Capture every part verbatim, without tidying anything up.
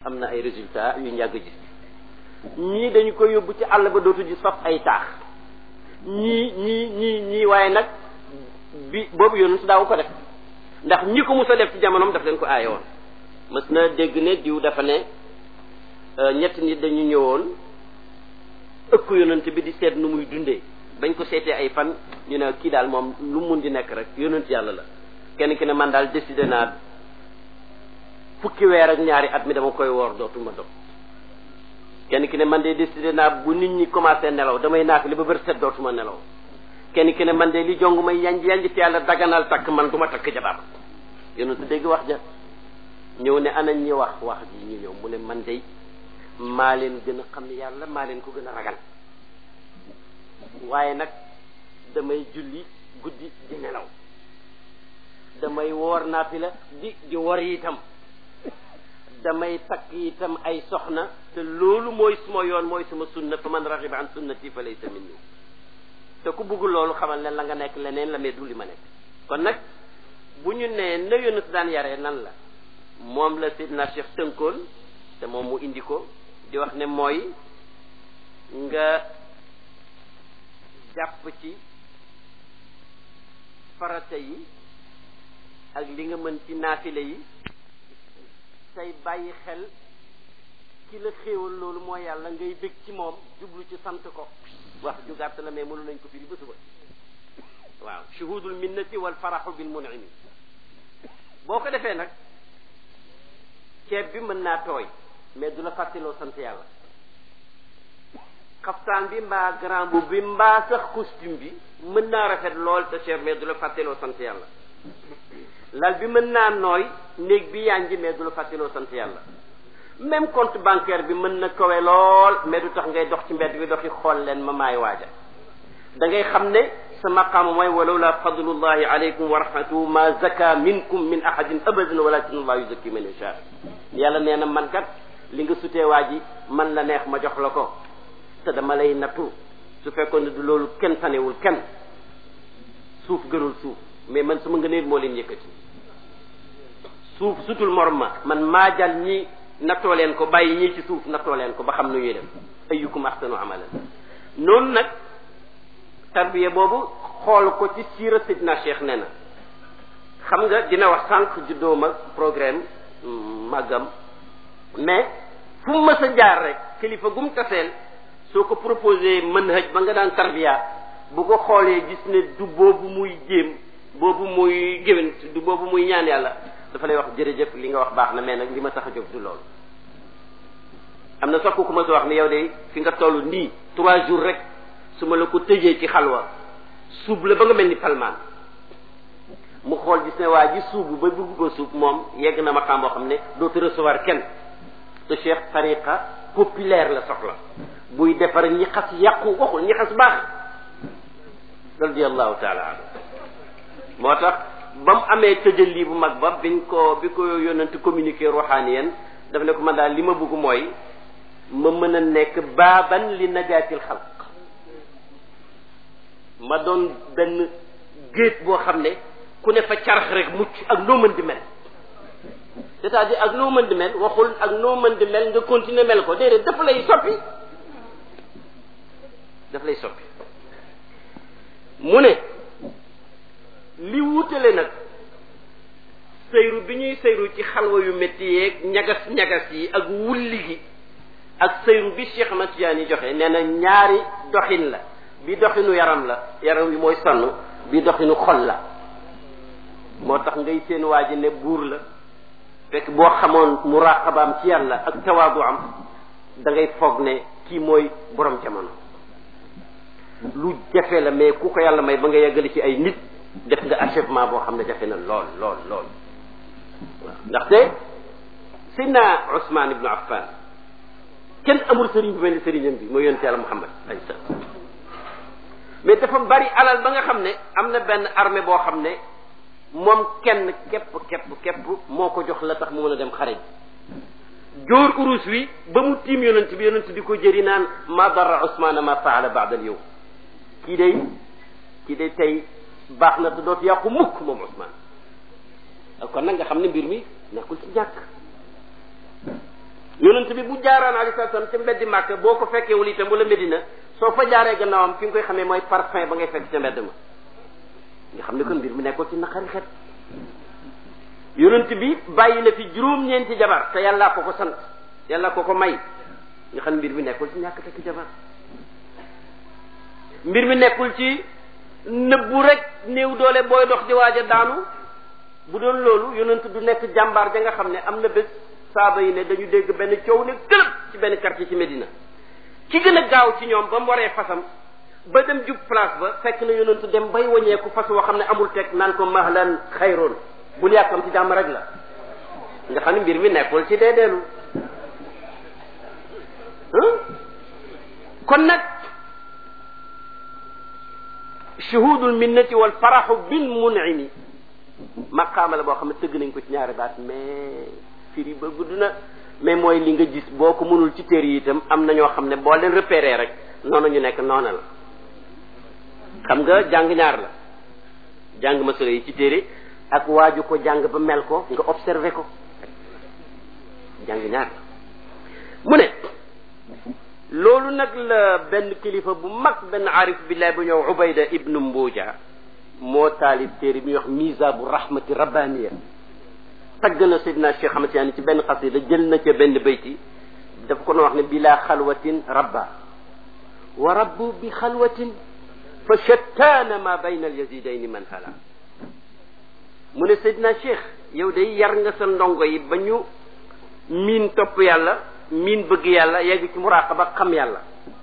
am na ay résultats yu ñu yàgg gis ñii dañu koy yóbbu ci àll ba dootu gis faf ay taax ñii ñii ñii ñii waaye nag bi boobu yoonu su daaw ko def ndax ñi ko mus a def ci jamonoom daf leen ko aaye woon mës na dégg ne diw dafa ne ñetti nit dañu ñëwoon ëkk yonent bi di seet nu muy dundee bañ ko seetee ay fan ñu ne kii daal moom lu mun di nekk rek yonent yàlla la kenn ki ne man daal décidé naa fukki weer ak ñaari at mi dama koy woor dootuma dog kenn ki ne man de décidé naa bu nit ñi commencé nelaw damay naaf li ba bër set dootuma nelaw kenn ki ne man de li jong may yanj yanj ci yàlla daganal takk man du ma takk jabar yonent dégg wax ja ñëw ne ana ñi wax wax ji ñu ñëw mu ne man de maa leen gën a xam yàlla maa leen ko gën a ragal waaye nag damay julli guddi di nelaw damay woor naafila di di wor itam damay takk itam ay soxna te loolu mooy suma yoon mooy suma sunna fa man raxiba an sunnati fa laysa minni te ku bëggul loolu xamal ne la nga nekk leneen la mais du li ma nekk kon nag bu ñu nee na yonent daan yaree nan la moom la Seydina Cheikh tënkoon te moom mu indi ko di wax ne mooy nga jàpp ci farata yi ak li nga mën ci naafile yi say bàyyi xel ki la xéewal loolu mooy yàlla ngay bég ci moom jublu ci sant ko wax ju gàtt la mais mënu nañ ko firi ba suba waaw shuhudul minnati wal faraxu bil mun'imi boo ko defee nag ceeb bi mën naa tooy mais du la fàttiloo sant yàlla xaftaan bi mbaa grand bu bi mbaa sax costume bi mën naa rafet lool te cher mais du la fàttiloo sant yàlla lal bi mën naa nooy néeg bi yànji mais du la fàttiloo sant yàlla même compte bancaire bi mën na kawe lool mais du tax ngay dox ci mbedd bi doxi xool leen ma maay waaja da ngay xam ne sa maqaama mooy walaw la fadlullahi alaykum wa rahmatuhu ma zaka minkum min ahadin abadan walakin allah yuzakki man yasha yàlla nee na man kat li nga sutee waa ji man la neex ma jox la ko te dama lay nattu su fekkoon ne du loolu kenn tanewul kenn suuf gënul suuf mais man sama ngëneel moo leen yëkkati suuf sutul morom ma man maa jal ñi nattoo leen ko bàyyi ñii ci suuf nattoo leen ko ba xam nu ñuy def ayyukum ahsanu amalan noonu nag tarbiya boobu xool ko ci siira Sidna Cheikh nee na xam nga dina wax sànq juddóom ak programme màggam mais fu mu mës a jaar rek kilifa gum taseel soo ko proposé manhaj ba nga daan tarbiya bu ko xoolee gis ne du boobu muy jéem boobu muy géwén du boobu muy ñaan yàlla dafa lay wax jërëjëf li nga wax baax na mais nag li ma tax a jóg du loolu am na sax ku ma sa wax ne yow de fi nga toll nii trois jours rek su ma la ko tëjee ci xalwa suub la ba nga mel ni palmaan mu xool gis ne waa ji suubu ba bugg ko suub moom yegg na ma xam boo xam ne dootu recevoir kenn te cheikh tariqa populaire la soxla buy defar ñi xas yàqu waxul ñi xas baax radiallahu taala anhu moo tax ba mu amee tëjali bu mag ba biñ ko bi ko yónnante communiqué ruhaniyan daf ne ko man daal li ma bëgg mooy ma mën a nekk baaban li najaatil xalq ma doon benn géej boo xam ne ku ne fa carax rek mucc ak noo mën di mel c'est-à-dire ak noo mën di mel waxul ak noo mën di mel nga continuer mel ko déedéet daf lay soppi daf lay soppi mu ne li wutale nag sëyru bi ñuy sëyru ci xalwa yu métti yeeg ñagas ñagas yi ak wulli gi ak sëyru bi Cheikh Ahmad Tidiane yi joxe nee na ñaari doxin la bi doxinu yaram la yaram wi mooy sonn bi doxinu xol la moo tax ngay seen waa ji ne buur la fekk boo xamoon muraqabaam ci yàlla ak tawaadu am da ngay foog ne kii mooy borom jamono lu jafe la mais ku ko yàlla may ba nga yeggali ci ay nit def nga achèvement boo xam ne jafe na lool lool lool waaw ndaxte Seydina Ousmane ibnu Affan kenn amul sëriñ bu mel ni sëriñam bi mooy yonent yàlla Muhammad alayhi salaam mais dafa bari alal ba nga xam ne am na benn armée boo xam ne moom kenn képp képp képp moo ko jox la tax mu mën a dem xare ji jóor urus wi ba mu tiim yonent bi yonent di ko jëri naan ma darra Ousmane ma faala ba'da al yawm kii day kii day tey baax na te dootu yàqu mukk moom Ousmane kon nag nga xam ne mbir mi nekkul ci ñàkk yonent bi bu jaaraan alayhi salaam ca mbeddi Màkka boo ko fekkewul itam wala Medina soo fa jaaree gannaawam fi nga koy xamee mooy parfum ba ngay fekk ca mbedd ma nga xam ne kon mbir mi nekkul ci naqari xet yonent bi bàyyi na fi juróom-ñeenti jabar te yàllaa ko ko sant yàlla ko ko may nga xam ne mbir mi nekkul ci ñàkk takk jabar mbir mi nekkul ci nëbbu rek néew doole booy dox di waaj a daanu bu doon loolu yonent du nekk jàmbaar ja nga xam ne am na bés saaba yi ne dañu dégg benn coow ne këlëb ci benn quartier ci Médina ki gën a gaaw ci ñoom ba mu waree fasam ba dem jub place ba fekk na yonent dem bay waññeeku fas woo xam ne amul teg naan ko mahlan xayroon bul yàkkam ci jàmm rek la nga xam ne mbir mi nekkul ci deedeelu kon nag shuhudul minnati wal faraxu bil mun'imi maqaama la boo xam ne tëgg nañ ko ci ñaari baat mais firi ba gudd na mais mooy li nga gis boo ko mënul ci téere yi itam am na ñoo xam ne boo leen repéré rek noonu ñu nekk noona la xam nga jàng ñaar la jàng masala yi ci téere ak waaju ko jàng ba mel ko nga observé ko jàng ñaar la mu ne loolu nag la benn kilifa bu mag benn aarif billahi bu ñëw Ubayda ibnu Mbuuja moo taalib téere bi ñuy wax mizabu rahmati rabbaniya tagg na Seydina Cheikh Ahmad Tidiane ci benn xasida jël na ca benn bayti daf ko no wax ne bila xalwatin rabba wa rabbu bi xalwatin fa shattaana ma bayna alyazidaini man hala mu ne Seydina Cheikh yow day yar nga sa ndongo yi ba ñu miin topp yàlla miin bëgg yàlla yegg ci muraqaba xam yàlla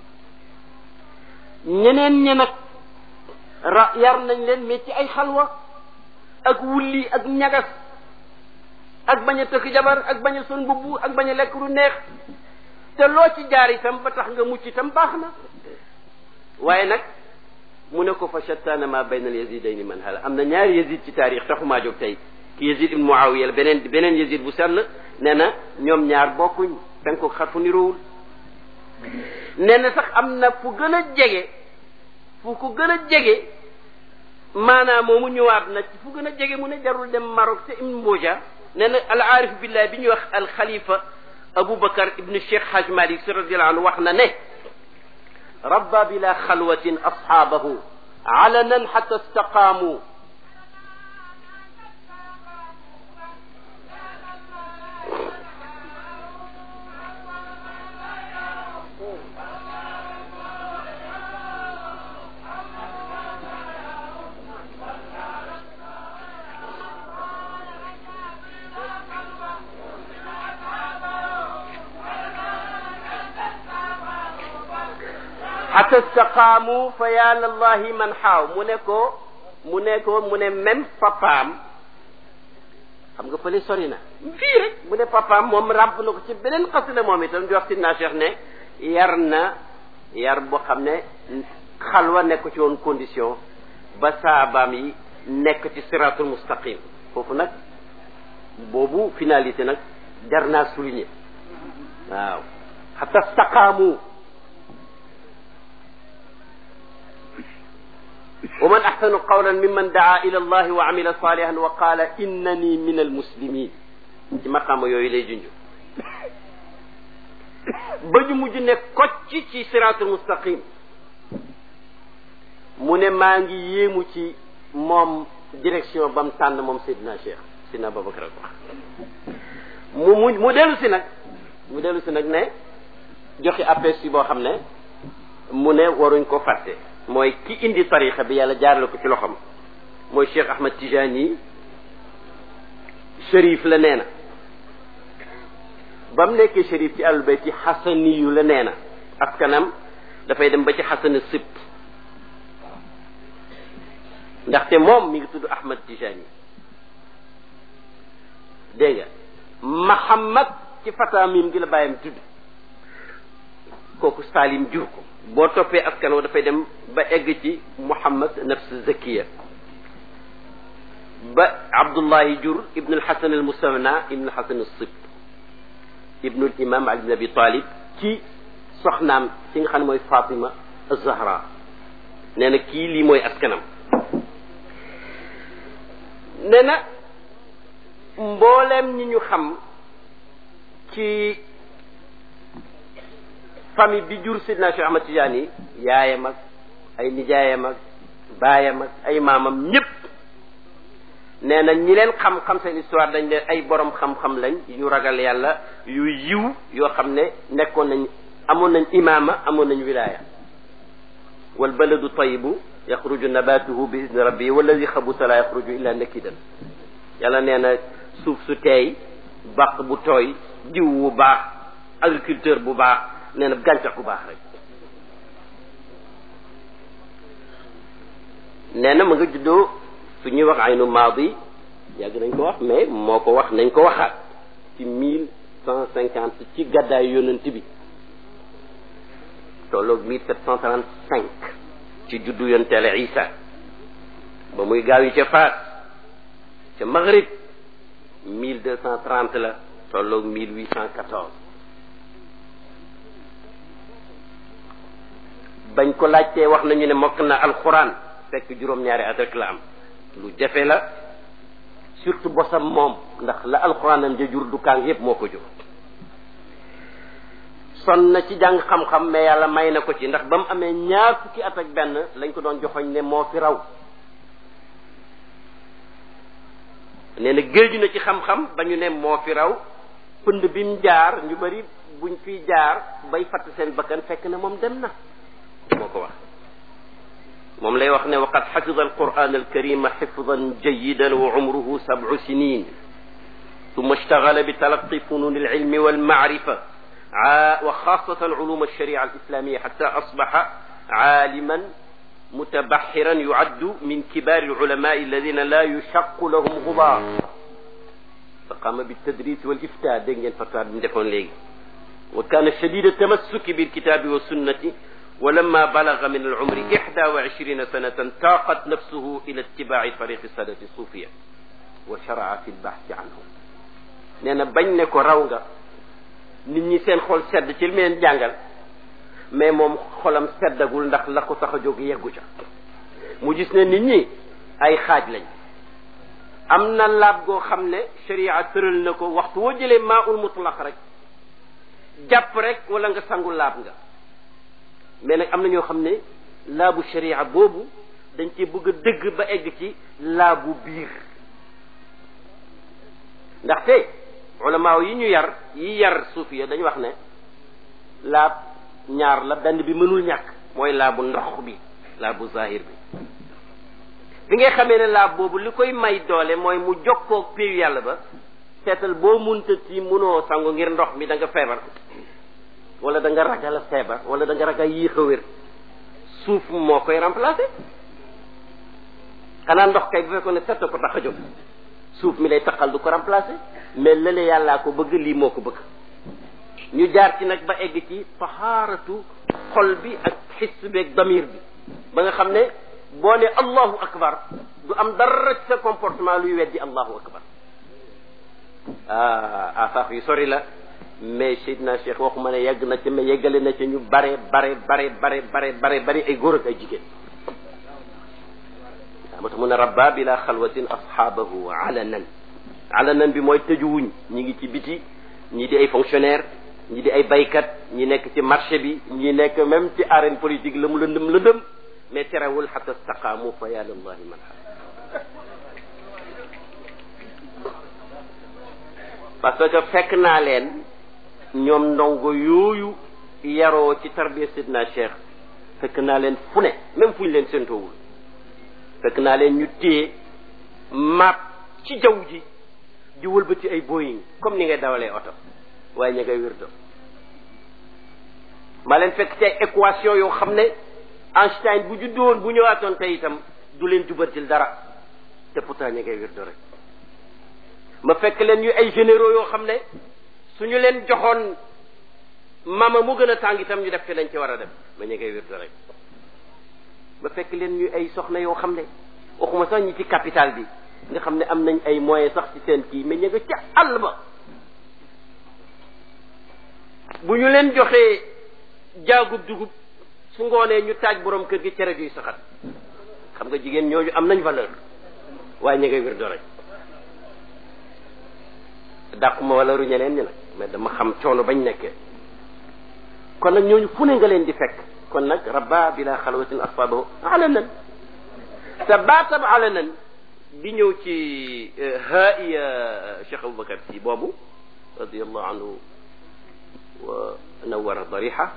ñeneen ñe nag ra yar nañ leen mais ci ay xalwa ak wulli ak ñagas ak bañ a tëkk jabar ak bañ a sol mbubb ak bañ a lekk lu neex te loo ci jaar itam ba tax nga mucc itam baax na waaye nag mu ne ko fa shattaana ma bayna al yazidayni man hala am na ñaari yazid ci taarix taxumaa jóg tey ki yazid ibn muawiya la beneen beneen yazid bu sell nee na ñoom ñaar bokkuñ penku xar fu niroowul nee na sax am na fu gën a jege fu ko gën a jege maanaam moomu ñëwaat na ci fu gën a jege mu ne jarul dem Maroc te ibn Mbuuja nee na al aarif billah bi ñuy wax al xalifa Aboubacar ibn Cheikh Haj Malik si radiyallahu anhu wax na ne rabba bila xalwatin ashaabahu alanan xata staqaamu xata staqaamu fa yaa lallahi man xaaw mu ne ko mu ne ko mu ne même papaam xam nga fële sori na fii rek mu ne papaam moom ràbb na ko ci beneen xasida moom itam di wax Sidna Cheikh ne yar na yar boo xam ne xalwa nekk ci woon condition ba saabaam yi nekk ci siratul mustaqim foofu nag boobu finalité nag jar naa souligner waaw xata staqaamu wa man axsanu qawlan mimman daa ila allahi wa amila salihan wa qaala innani min almuslimin ci maqaama yooyu lay junj ba ñu mujj ne kocc ci siraatul mustaqim mu ne maa ngi yéemu ci moom direction ba mu tànn moom Seydina Cheikh Seydina Babacar wax mu mu mu dellu si nag mu dellu si nag ne joxe aperçu boo xam ne mu ne waruñ ko fàtte mooy ki indi tarixa bi yàlla jaarale ko ci loxam mooy Cheikh Ahmad Tijani shérif la nee na ba mu nekkee shérif ci àllu bayti xasaniyu la nee na askanam dafay dem ba ci xasana sibt ndaxte moom mi ngi tudd Ahmad Tijani dégg nga Mahamad ci fata mim gi la bàyyam tudd kooku Salim jur ko boo toppee askan wa dafay dem ba egg ci Muhammad nafs zakiya ba Abdullahi jur ibn al-Hasan al-Musanna ibn al-Hasan as-Sibt ibn al-Imam Ali ibn Abi Talib ci soxnaam ci nga xam ne mooy Fatima az-Zahra nee na kii lii mooy askanam nee na mbooleem ñi ñu xam ci famille bi jur Seydina Cheikh Ahmad Tidiane yi yaayam ak ay nijaayam ak baayam ak ay maamam ñëpp nee na ñi leen xam-xam seen histoire dañ leen ay borom xam-xam lañ yu ragal yàlla yu yiw yoo xam ne nekkoon nañ amoon nañ imaama amoon nañ wilaaya wal baladu tayibu yaxruju nabatuhu bi idni rabbi walladi xabusa la yaxruju illa nakidan yàlla nee na suuf su teey bàq bu tooy jiw bu baax agriculteur bu baax nee na gàncax bu baax rek nee na ma nga juddoo su ñuy wax aynu maadi yàgg nañ ko wax mais moo ko wax nañ ko waxaat ci mille cent cinquante ci gàddaay yonent bi tolloog mille sept cent trente cinq ci juddu yonteele Isa ba muy gaaw yi ca Faas ca Maghrib mille deux cent trente la tolloog mille huit cent quatorze bañ ko laajtee wax nañu ne mokk na alxuraan fekk juróom-ñaari at rek la am lu jafe la surtout bosam moom ndax la alxuraanam ja jur du kaang yépp moo ko jur son na ci jàng xam-xam mais yàlla may na ko ci ndax ba mu amee ñaar fukki at ak benn lañ ko doon joxoñ ne moo fi raw nee na géeju na ci xam-xam ba ñu ne moo fi raw pënd bi mu jaar ñu bari buñ fiy jaar bay fatt seen bakkan fekk na moom dem na moo ko wax moom lay wax ne waqad xafida alquran alkarima xifdan jayidan wa umruhu sabcu sinin ثم اشتغل بتلقي فنون العلم والمعرفة وخاصة علوم الشريعة الإسلامية حتى أصبح عالما متبحرا يعد من كبار العلماء الذين لا يشق لهم غبار فقام بالتدريس والإفتاء دنجن فتوى بندفون لي وكان شديد التمسك بالكتاب والسنة ولما بلغ من العمر إحدى وعشرين سنة تاقت نفسه إلى اتباع طريق السادة الصوفية وشرع في البحث عنهم لأن بينك وراوغا nit ñi seen xol sedd ci li leen jàngal mais moom xolam seddagul ndax la ko tax a jóg yeggu ca mu gis ne nit ñi ay xaaj lañ am na laab goo xam ne sharia tëral na ko waxtu woo jëlee maa ul mutlaq rek jàpp rek wala nga sangu laab nga mais nag am na ñoo xam ne laabu sharia boobu dañ ci bëgg a dëgg ba egg ci laabu biir ndaxte ulamaaw yi ñu yar yi yar suufiya dañu wax ne laab ñaar la benn bi mënul ñàkk mooy laabu ndox bi laabu zahir bi bi nga xamee ne laab boobu li koy may doole mooy mu jokkoo péeyu yàlla ba seetal boo munta ci munoo sangu ngir ndox mi da nga feebar wala da nga ragal a feebar wala da nga ragal yéex a wér suuf moo koy remplacer xanaa ndox kay bu fekkoon ne set ko tax a jóg suuf mi lay taqal du ko remplacer mais lële yàllaa ko bëgg lii moo ko bëgg ñu jaar ci nag ba egg ci tahaaratu xol bi ak xis bi ak damir bi ba nga xam ne boo ne allahu akbar du am dara ci sa comportement luy weddi allahu akbar ah affaire yu sori la mais Seydina Cheikh waxuma ne yegg na ci mais yeggale na ci ñu bare bare bare bare bare bare bare ay góor ak ay jigéen moo tax mu ne rabba bila xalwatin asxaabahu alanan alanan bi mooy tëjuwuñ ñi ngi ci biti ñi di ay fonctionnaire ñi di ay baykat ñi nekk ci marché bi ñi nekk même ci arène politique la mu lëndëm lëndëm mais terewul xata staqaamu fa ya lillahi man xam parce que fekk naa leen ñoom ndongo yooyu yaroo ci tarbiya Sidna Cheikh fekk naa leen fu ne même fu ñu leen séntoowul fekk naa leen ñu téye map ci jaww ji di wëlbati ay Boeing comme ni ngay dawalee oto waaye ña ngay wirdo ma leen fekk ci ay équation yoo xam ne Einstein bu juddoon bu ñëwaatoon tey itam du leen jubantil dara te pourtant ña ngay wirdo rek ma fekk leen ñu ay généraux yoo xam ne suñu leen joxoon mama mu gën a tàng itam ñu def ci lañ ci war a def ma ña ngay wirdo rek ma fekk leen ñu ay soxna yoo xam ne waxuma sax ñi ci capital bi nga xam ne am nañ ay moyens sax ci seen kii mais ña nga ca àll ba bu ñu leen joxee jaagub dugub su ngoonee ñu taaj borom kër gi cere juy saxat xam nga jigéen ñooñu am nañ valeur waaye ña ngay wirdo rek dàquma valeur u ñeneen ñi nag mais dama xam coono bañ nekkee kon nag ñooñu fu ne nga leen di fekk kon nag rabba bila xalwatin asfabahu alanan te baatab alanan di ñëw ci haiya Cheikh Aboubacar si boobu radiallahu anhu wa nawara dariha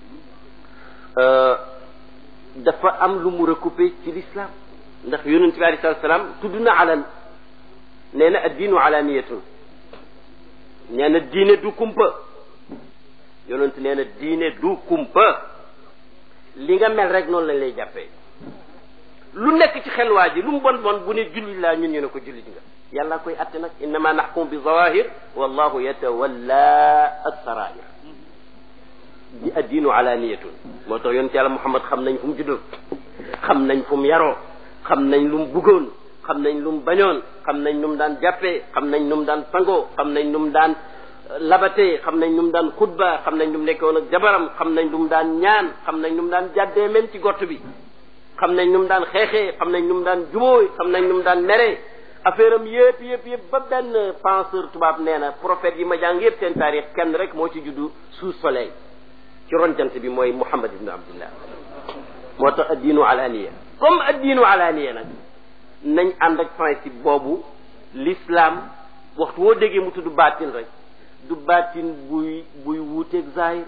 dafa am lu mu recoupé ci l'islam ndax yonent bi alayhi salaatu salaam tudd na alan nee na addiinu alaniyatun nee na diine du kumpa yonent nee na diine du kumpa li nga mel rek noonu lañ lay jàppee lu nekk ci xel waa ji lu mu bon bon bu ne jullit laa ñun ñu ne ko jullit nga yàlla koy atte nag innama naxkum bi zawahir wallahu yatawalla as-sarair di addiinu alaniyatun moo tax yonent yàlla Muhammad xam nañ fu mu juddoo xam nañ fu mu yaroo xam nañ lu mu bëggoon xam nañ lu mu bañoon xam nañ nu mu daan jàppee xam nañ nu mu daan sangoo xam nañ nu mu daan labatee xam nañ nu mu daan xutba xam nañ nu mu nekkoon ak jabaram xam nañ lu mu daan ñaan xam nañ nu mu daan jàddee même ci gott bi xam nañ nu mu daan xeexee xam nañ nu mu daan jubóoy xam nañ nu mu daan meree affaire am yëpp yëpp yëpp ba benn penseur tubaab nee na prophète yi ma jàng yëpp seen taarix kenn rek moo ci juddu sous soleil ci ron jant bi mooy Muhammad ibn Abdillah moo tax addiinu alaniya comme addiinu alaniya nag nañ ànd ak principe boobu l'islam waxtu woo déggee mu tudd baatin rek du baatin buy buy wuuteeg zahir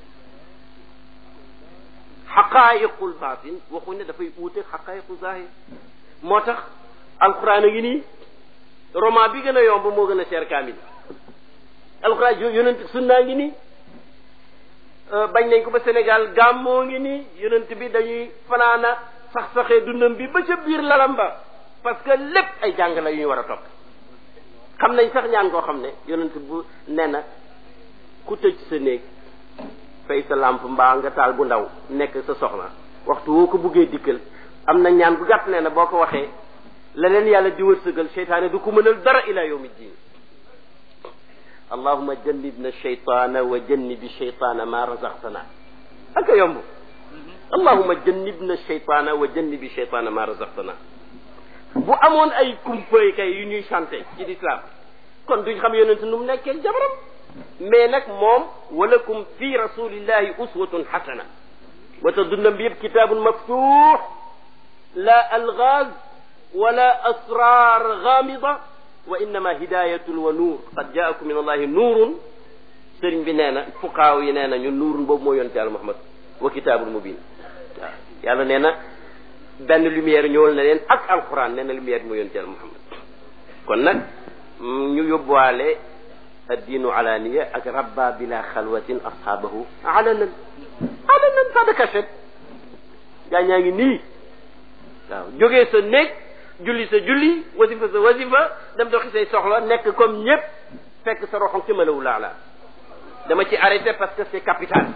xaqaayiqul baatin waxuñ ne dafay wuuteeg xaqaayiqu zahir moo tax alquran a ngi nii roman bi gën a yomb moo gën a cher kaamil alquran yonent sunnaa ngi nii bañ nañ ko ba Sénégal gàmmoo ngi nii yonent bi dañuy fanaana sax saxee dundam bi ba ca biir lalam ba parce que lépp ay jàng la yu ñu war a topp xam nañ sax ñaan koo xam ne yonent bu nee na ku tëj sa néeg fay sa lampe mbaa nga taal bu ndaw nekk sa soxna waxtu woo ko buggee dikkal am na ñaan bu gàtt nee na boo ko waxee la leen yàlla di wërsëgal seytaane du ko mënal dara ila yawmi ddin allahuma jannibna shaytaana wa jannibi shaytaana ma razaqtana ak a yomb allahuma jannibna shaytaana wa jannibi shaytaana ma razaqtana bu amoon ay kumpay kay yu ñuy chanté ci l'islam kon duñ xam yonent nu mu nekkee jabaram mais nag moom walakum fi rasulillahi uswatun hasana wa ta dundam bi yëpp kitaabun maftuux la algaaz wala asrar ghamida wa innama hidayatun wa nuur qad jaakum min allahi nuurun sëriñ bi nee na fuqaaw yi nee na ñu nuurun boobu moo yonent yàlla Muhammad wa kitaabul mubin waaw yàlla nee na benn lumière ñëwal na leen ak alquran nee na lumière bi moo yonent yàlla Muhammad kon nag ñu yóbbuwaale addiinu alaniya ak rabba bila xalwatin ashabahu alanan alanan pas de cachette gaa ñaa ngi nii waaw jógee sa néeg julli sa julli wasifa sa wasifa dem doxi say soxla nekk comme ñëpp fekk sa roxom ci mëlawu laala dama ci arrêté parce que c'est capital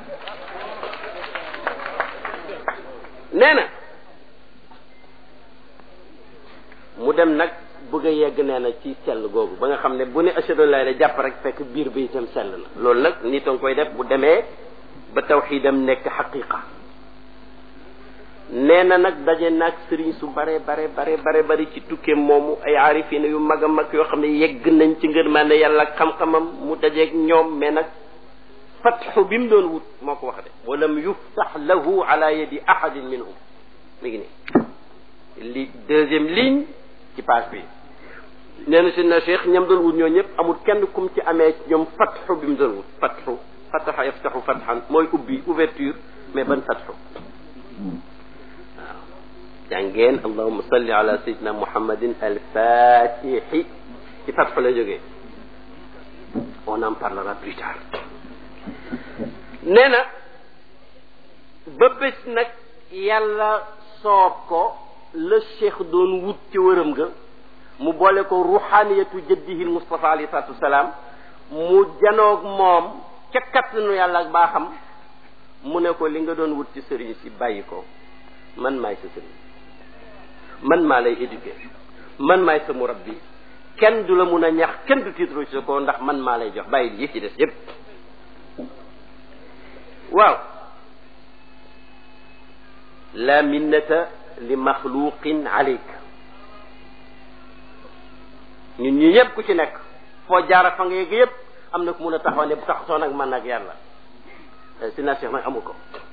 nee na mu dem nag bëgg a yegg nee na ci sell googu ba nga xam ne bu ne ashhadu an laa ilaaha jàpp rek fekk biir bi itam sell na loolu nag nit a nga koy def bu demee ba tawxiidam nekk xaqiqa nee na nag daje nag sëriñ su bare bare bare bare bari ci tukkeem moomu ay aarifina yu mag a mag yoo xam ne yegg nañ ci ngërmande yàlla ak xam-xamam mu dajeeg ñoom mais nag fatxu bi mu doon wut moo ko wax de walam yuftax lahu ala yadi ahadin minhum mi ngi nii li deuxième ligne ci page bi nee na seen na cheikh ñam doon wut ñoo ñëpp amul kenn kum ci amee ñoom fatxu bi mu doon wut fatxu fataxa yaftaxu fatxan mooy ubbi ouverture mais ban fatxu waaw jàngeen allahuma salli ala sayyidina muhammadin alfatixi ci fatxu la jógee on en parlera plus tard nee na ba bés nag yàlla soob ko la cheikh doon wut ci wërëm ga mu boole ko ruhaniyatu jaddihi Mustafa alayhi salaatu wasalaam mu janoog moom ca kattanu yàlla ak baaxam mu ne ko li nga doon wut ci sëriñ si bàyyi ko man maay sa sëriñ man maa lay éduquer man maay sa murabbi kenn du la mun a ñax kenn du tiitru ci ko ndax man maa lay jox bàyyi yi ci des yépp waaw la minnata li maxluqin aleyk ñun ñi ñëpp ku ci nekk foo jaara fa nga yegg yëpp am na ku mun a taxaw ne bu taxatoon ak man ak yàlla Sidna Cheikh nag amu ko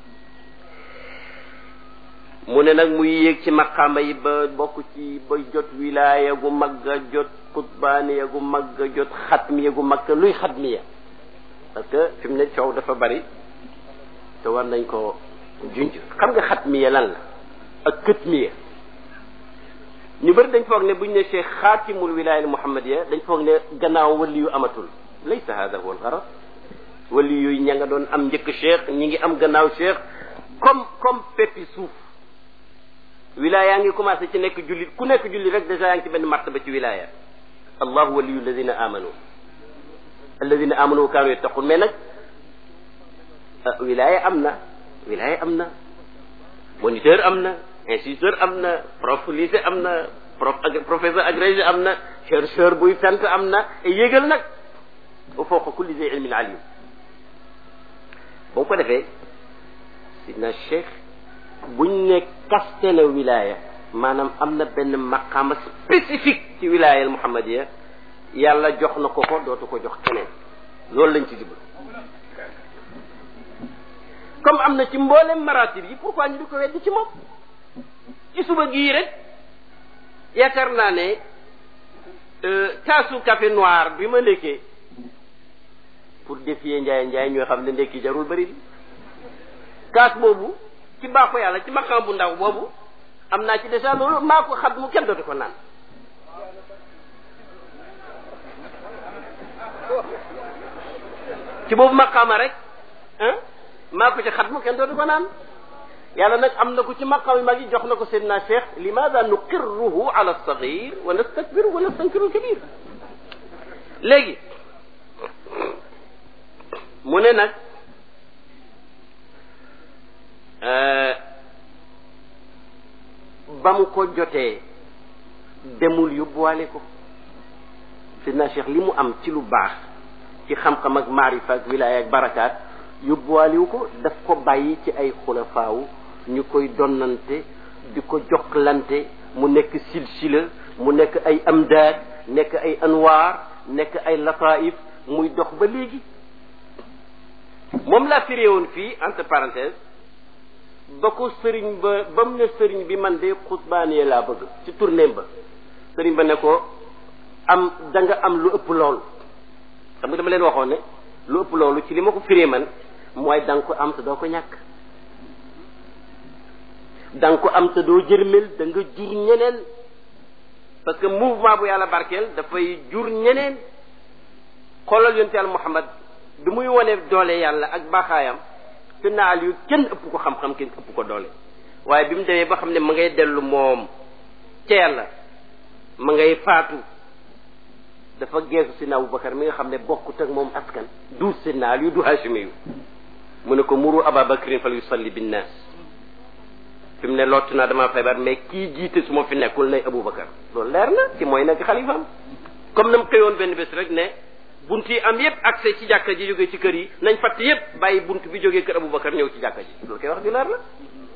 mu ne nag muy yéeg ci maqaama yi ba bokk ci ba jot wilaaya gu mag jot xutbaaniya gu mag jot xatmiya gu mag luy xatmiya parce que fi mu ne coow dafa bari te war nañ ko junj xam nga xatmiya lan la ak këtmiya ñu bëri dañ foog ne buñ ne cheikh xaatimul wilaaya al muhammadiya dañ foog ne gannaaw wali yu amatul laysa hada huwa al gharad wali yooyu ña nga doon am njëkk cheikh ñi ngi am gannaaw cheikh comme comme peppi suuf wilaaya yaa ngi commencé ci nekk jullit ku nekk jullit rek déjà yaa ngi ci benn martaba ci wilaaya allahu waliyu alladina amanu alladina amanu wa kaanu yattaqun mais nag wilaaya am na wilaaya am na moniteur am na instituteur am na prof lycée am na prof professeur agrégé am na chercheur buy fent am na et yéegal nag wa fawqa kulli zi ilmin alim boo ko defee sidna cheikh buñ ne kaste na wilaya maanaam am na benn maqaama spécifique ci wilaya al muhammadiya yàlla jox na ko ko dootu ko jox keneen loolu lañ ci jublu comme am na ci mboolem maratib yi pourquoi ñu di ko weddi ci moom ci suba gii rek yaakaar naa ne taasu café noir bi ma ndekkee pour défier njaay njaay ñoo xam ne ndekki jarul bëri bi kaas boobu ci baaxu yàlla ci maqaam bu ndaw boobu am naa ci déjà loolu maa ko xam mu kenn dootu ko naan ci boobu maqaama rek ah maa ko ci xat mu kenn dootu ko naan yàlla nag am na ko ci maqaam yi mag yi jox na ko seydina cheikh limaada nuqirruhu ala alsagir wa nastakbiru wa nastankiru alkabir léegi mu ne nag ba mu ko jotee demul yóbbuwaale ko seydina cheikh li mu am ci lu baax ci xam-xam ak maarifa ak wilaaya ak barakaat yóbbuwaaliwu ko daf ko bàyyi ci ay xulafaawu ñu koy donnante di ko jokkalante mu nekk silsila mu nekk ay amdaad nekk ay anwaar nekk ay lataif muy dox ba léegi moom laa firee woon fii entre parenthèse ba ko sëriñ ba ba mu ne sëriñ bi man de xutbaanee laa bëgg ci tournéem ba sëriñ ba ne ko am da nga am lu ëpp loolu xam nga dama leen waxoon ne lu ëpp loolu ci li ma ko firee man mooy da nga ko am te doo ko ñàkk da nga ko am te doo jërmel da nga jur ñeneen parce que mouvement bu yàlla barkeel dafay jur ñeneen xoolal yonent yàlla Muhammad bi muy wone doole yàlla ak baaxaayam te naal yu kenn ëpp ko xam-xam kenn ëpp ko doole waaye bi mu demee ba xam ne ma ngay dellu moom ca yàlla ma ngay faatu dafa geesu sidna Abubakar mi nga xam ne bokkut ak moom askan du sidna Ali du Hashimi yu mu ne ko muru Ababakrin fal yusalli binnaas fi mu ne lott naa damaa feebar mais kii jiite su ma fi nekkul nay Abubakar loolu leer na ci mooy nekk xalifaam comme na mu xëyoon benn bés rek ne bunt yi am yépp accès ci jàkka ji jógee ci kër yi nañ fatt yépp bàyyi bunt bi jógee kër Abubakar ñëw ci jàkka ji loolu koy wax ju leer la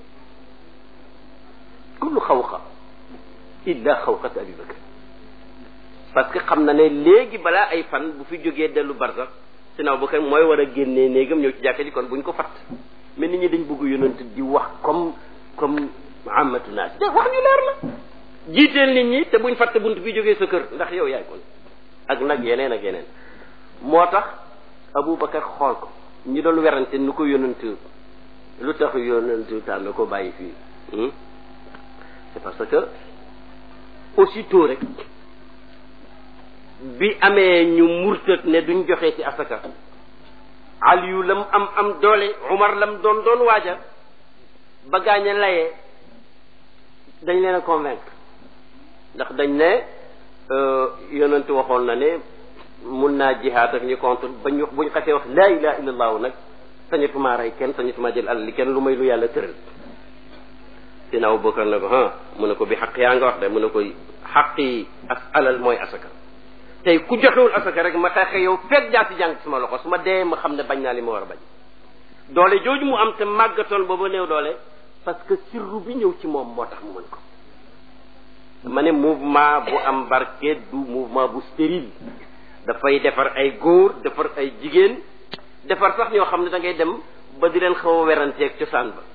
kullu xawqa illa xawqat Abubakar parce que xam na ne léegi balaa ay fan bu fi jógee dellu barsax sidna Abubakar mooy war a génnee néegam ñëw ci jàkka ji kon buñ ko fatt mais nit ñi dañ bëgg yonent di wax comme comme amatu naas de wax ñu leer la jiiteel nit ñi te buñ fatt bunt bi jógee sa kër ndax yow yaay kon ak nag yeneen ak yeneen moo tax Abubakar xool ko ñi doon werante nu ko yonent lu tax yonent tànn ko bàyyi fii c'est parce que aussitôt rek bi amee ñu murtat ne duñ joxe ci asaka Aliyu lam am am doole Umar lam doon doon waaja ba gaañe layee dañ leen a convaincre ndax dañ ne yonent waxoon na ne mun naa jihaad ak ñu contre bañ wax buñ xasee wax laa ilaha illa allahu nag sañatumaa rey kenn sañatumaa jël alal li kenn lu may lu yàlla tëral dina Abubakar ne ko ah mu ne ko bi xaq yaa nga wax de mu ne ko xaq yi ak alal mooy asaka tey ku joxewul asaka rek ma taxe yow fekk jaa si jàng suma loxo su ma dee ma xam ne bañ naa li ma war a bañ doole jooju mu am te màggatoon booba néew doole parce que sirru bi ñëw ci moom moo tax mu mën ko ma ne mouvement bu am barke du mouvement bu stérile dafay defar ay góor defar ay jigéen defar sax ñoo xam ne da ngay dem ba di leen xaw a weranteeg cosaan ba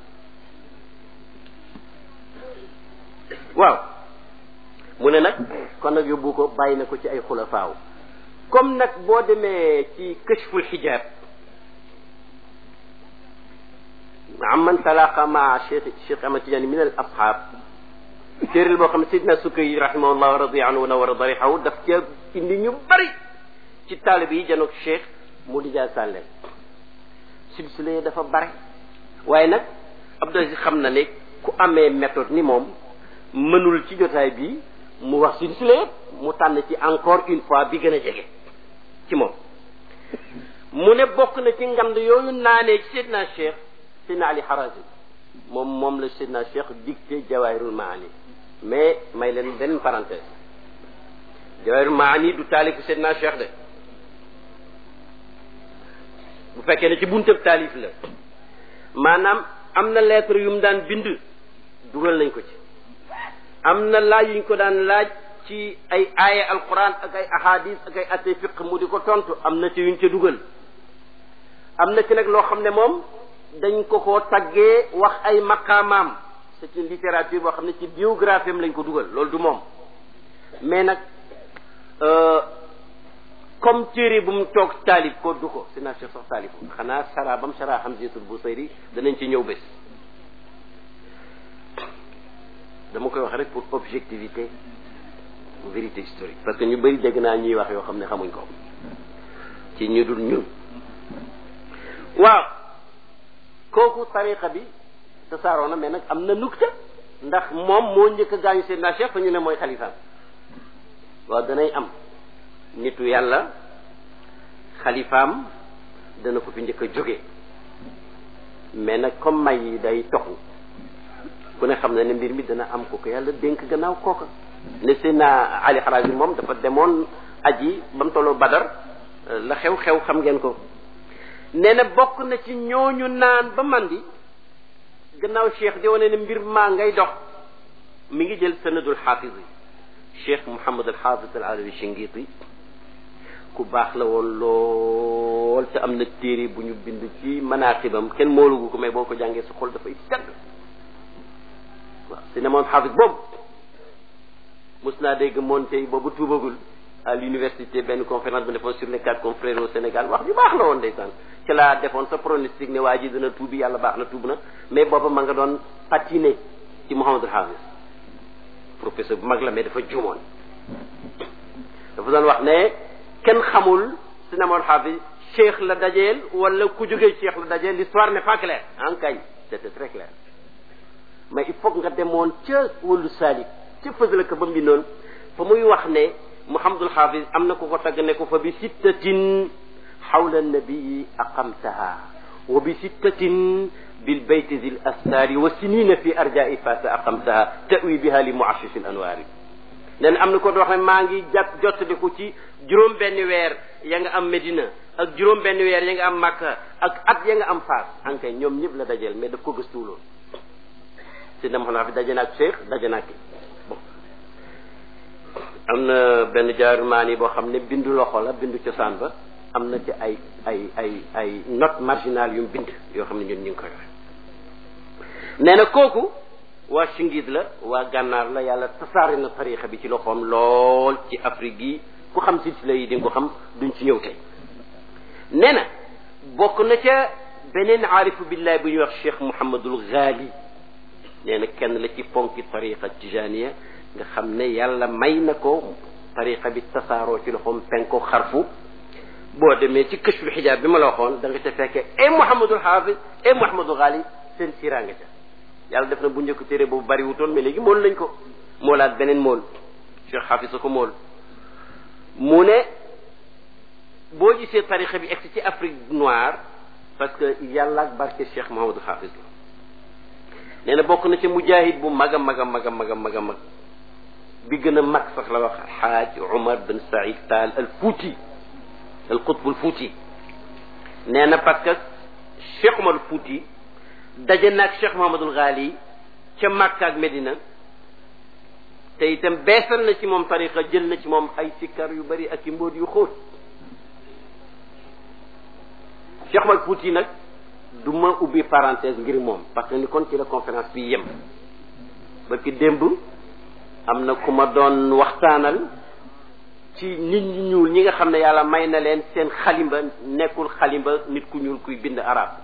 waaw mu ne nag kon nag yóbbu ko bàyyi na ko ci ay xulafaaw comme nag boo demee ci kashful xijaab amman talaqa maa cheikh cheikh Ahmad Tidiane min al ashab téeréel boo xam ne sidna Sukay rahimahullah wa radiya anhu wa wa darixahu daf ca indi ñu bari ci taalib yi janoog cheikh mu di jaa sàlle silsile dafa bare waaye nag Abdou Aziz xam na ne ku amee méthode ni moom mënul ci jotaay bi mu wax silsile yëpp mu tànn ci encore une fois bi gën a jege ci moom mu ne bokk na ci ngand yooyu naanee ci Seydina Cheikh Seydina Ali Harazi moom moom la Seydina Cheikh dicté Jawahirul Maani mais may leen benn parenthèse Jawahirul Maani du taalifu Seydina Cheikh de bu fekkee ne ci buntab taalif la maanaam am na lettre yu mu daan bind dugal nañ ko ci am na laaj yu ñu ko daan laaj ci ay aaya alquran ak ay ahadis ak ay atte fiq mu di ko tontu am na ci yuñ ca dugal am na ci nag loo xam ne moom dañ ko koo taggee wax ay maqaamaam c'est une littérature boo xam ne ci biographie am lañ ko dugal loolu du moom mais nag comme téere bu mu toog taalif ko du ko Seydina Cheikh sax taalif xanaa sara bam sara Hamziyatul Busayri danañ ci ñëw bés dama koy wax rek pour objectivité vérité historique parce que ñu bëri dégg naa ñuy wax yoo xam ne xamuñ ko ci ñu dul ñun waaw kooku tariqa bi tasaaroo na mais nag am na nukta ndax moom moo njëkk a gaañu Seydina Cheikh fa ñu ne mooy xalifaam waaw danay am nitu yàlla xalifaam dana ko fi njëkk a jóge mais nag comme may yi day toxu ku ne xam na ne mbir mi dana am ko ko yàlla dénk gannaaw kooka ne Seydina Ali Harazi moom dafa demoon aji ba mu tolloo Badar la xew-xew xam ngeen ko nee na bokk na ci ñooñu naan ba mandi gannaaw cheikh di wane ne mbir maa ngay dox mi ngi jël sanadul xaafis yi cheikh Mouhamad al Xaafis al Alawi Shinqiti ku baax la woon lool te am na téere bu ñu bind ci manaqibam kenn moolugu ko mais boo ko jàngee sa xol dafay sedd waaw si ne moom xaafis boobu mos naa dégg moon tey boobu tuubagul à l'université benn conférence bu defoon sur les quatre confrères au Sénégal wax ju baax la woon ndeysaan ci laa defoon sa pronostic ne waa ji dina tuubi yàlla baax na tuub na mais booba ma nga doon patiné ci Mouhamadul Hafiz professeur bu mag la mais dafa juumoon dafa doon wax ne kenn xamul si ne Mouhamadul Hafiz cheikh la dajeel wala ku jógee cheikh la dajeel l'histoire n'est pas claire en kay c'était très clair mais il faut nga demoon ca wàllu salik ca fësala ko ba mu noonu fa muy wax ne Mouhamadul Hafiz am na ku ko tagg ne ko fa bi sittatin xawla nabii aqamtaha wa bi sittatin bil bayti zil asari wa sinina fi arjai fasa aqamtaha tawi biha li muashish al anwari nee na am na ko wax ne maa ngi jàpp jottaliku ci juróom benn weer ya nga am Medina ak juróom benn weer ya nga am Makka ak at ya nga am Faas ankay ñoom ñëpp la dajeel mais daf ko gëstuwuloon si na Mouhamadul Hafiz daje naag Cheikh daje naag bon am na benn jaarumaani boo xam ne bindu loxo la bindu cosaan ba am na ci ay ay ay ay note marginale yu mu bind yoo xam ne ñun ñu ngi koy wax nee na kooku waa Shinqit la waa gànnaar la yàlla tasaare na tarixa bi ci loxoom lool ci Afrique gi ku xam silsila yi di nga ko xam duñ ci ñëw tey nee na bokk na ca beneen aarifu billahi bu ñuy wax Cheikh Mouhamadul Ghali nee na kenn la ci ponki tariqa tijaniya nga xam ne yàlla may na ko tariqa bi tasaaroo ci loxoom penko xarfu boo demee ci kashful xijaab bi ma la waxoon da nga ca fekkee e Mouhamadul Hafiz e Mouhamadul Ghali seen siraa nga ca yàlla def na bu njëkk téere boobu bari wutoon mais léegi mool lañ ko moolaat beneen mool Cheikh Hafiz ko mool mu ne boo gisee tariqa bi egsi ci Afrique noire parce que yàlla ak barke Cheikh Mouhamadul Hafiz la nee na bokk na ci mujahid bu mag a mag a mag a mag a mag a mag bi gën a mag sax la wax Alxaaj Umar bin Saïd Taal al Fouti al Qutb al Fouti nee na parce que Cheikh Umar al Fouti daje naag Cheikh Mouhamadul Ghali ca Makka ak Medina te itam beesal na ci moom tariqa jël na ci moom ay sikkar yu bari ak i mbóot yu xóot Cheikh Umar al Fouti nag du ma ubbi parenthèse ngir moom parce que ni kon ci la conférence bi yem ba ki démb am na ku ma doon waxtaanal ci nit ñi ñuul ñi nga xam ne yàlla may na leen seen xalimba nekkul xalimba nit ku ñuul kuy bind arab